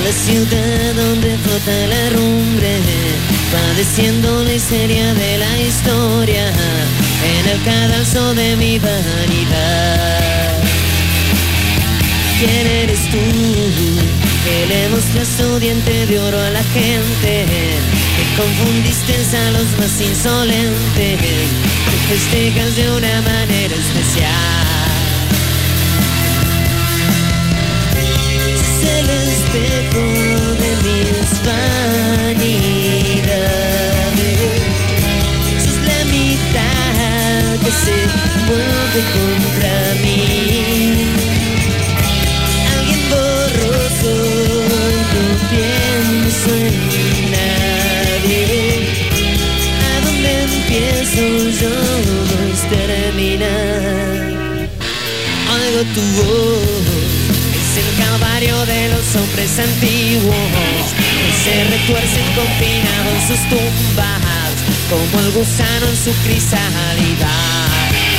la ciudad donde flota la rumbre, padeciendo la histeria de la historia, en el cadalso de mi vanidad. ¿Quién eres tú que le mostras tu diente de oro a la gente, que confundiste a los más insolentes, que festejas de una manera especial? Es el espejo de mis vanidades, sos la mitad que se mueve contra mí. Alguien borroso, no pienso en nadie. ¿A dónde empiezo yo? No es terminar. Oigo tu voz, es el calvario de los hombres antiguos, que se retuercen confinados en sus tumbas, como el gusano en su crisalidad.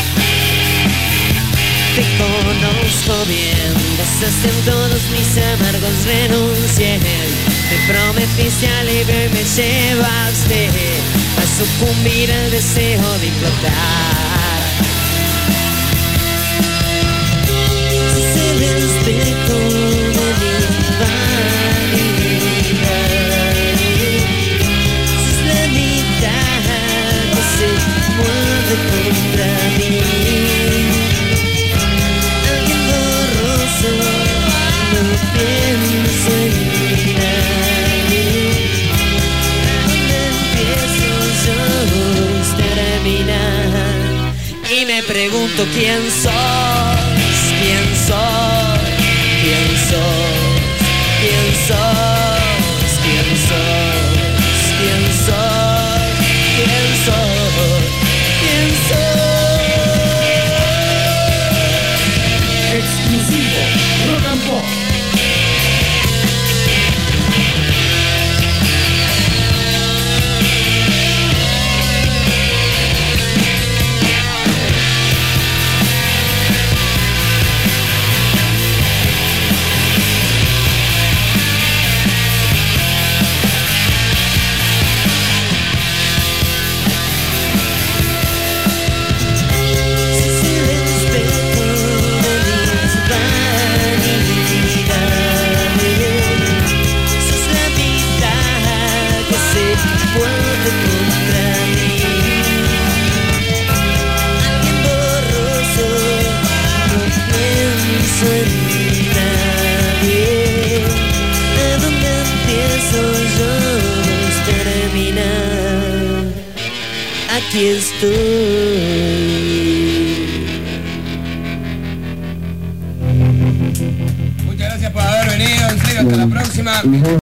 Te conozco bien, besaste en todos mis amargos renuncias, me prometiste alivio y me llevaste a sucumbir al deseo de implotar. Sos el espejo de mi vanidad, sos la mitad que se mueve contra mí. No pienso en nadie. ¿A dónde empiezo yo? Es terminar. Y me pregunto quién sos, quién sos, quién sos, quién sos, quién sos, quién sos, quién sos, quién sos. Exclusivo, Rock and Pop. Aquí estoy. Muchas gracias por haber venido, en serio, hasta la próxima.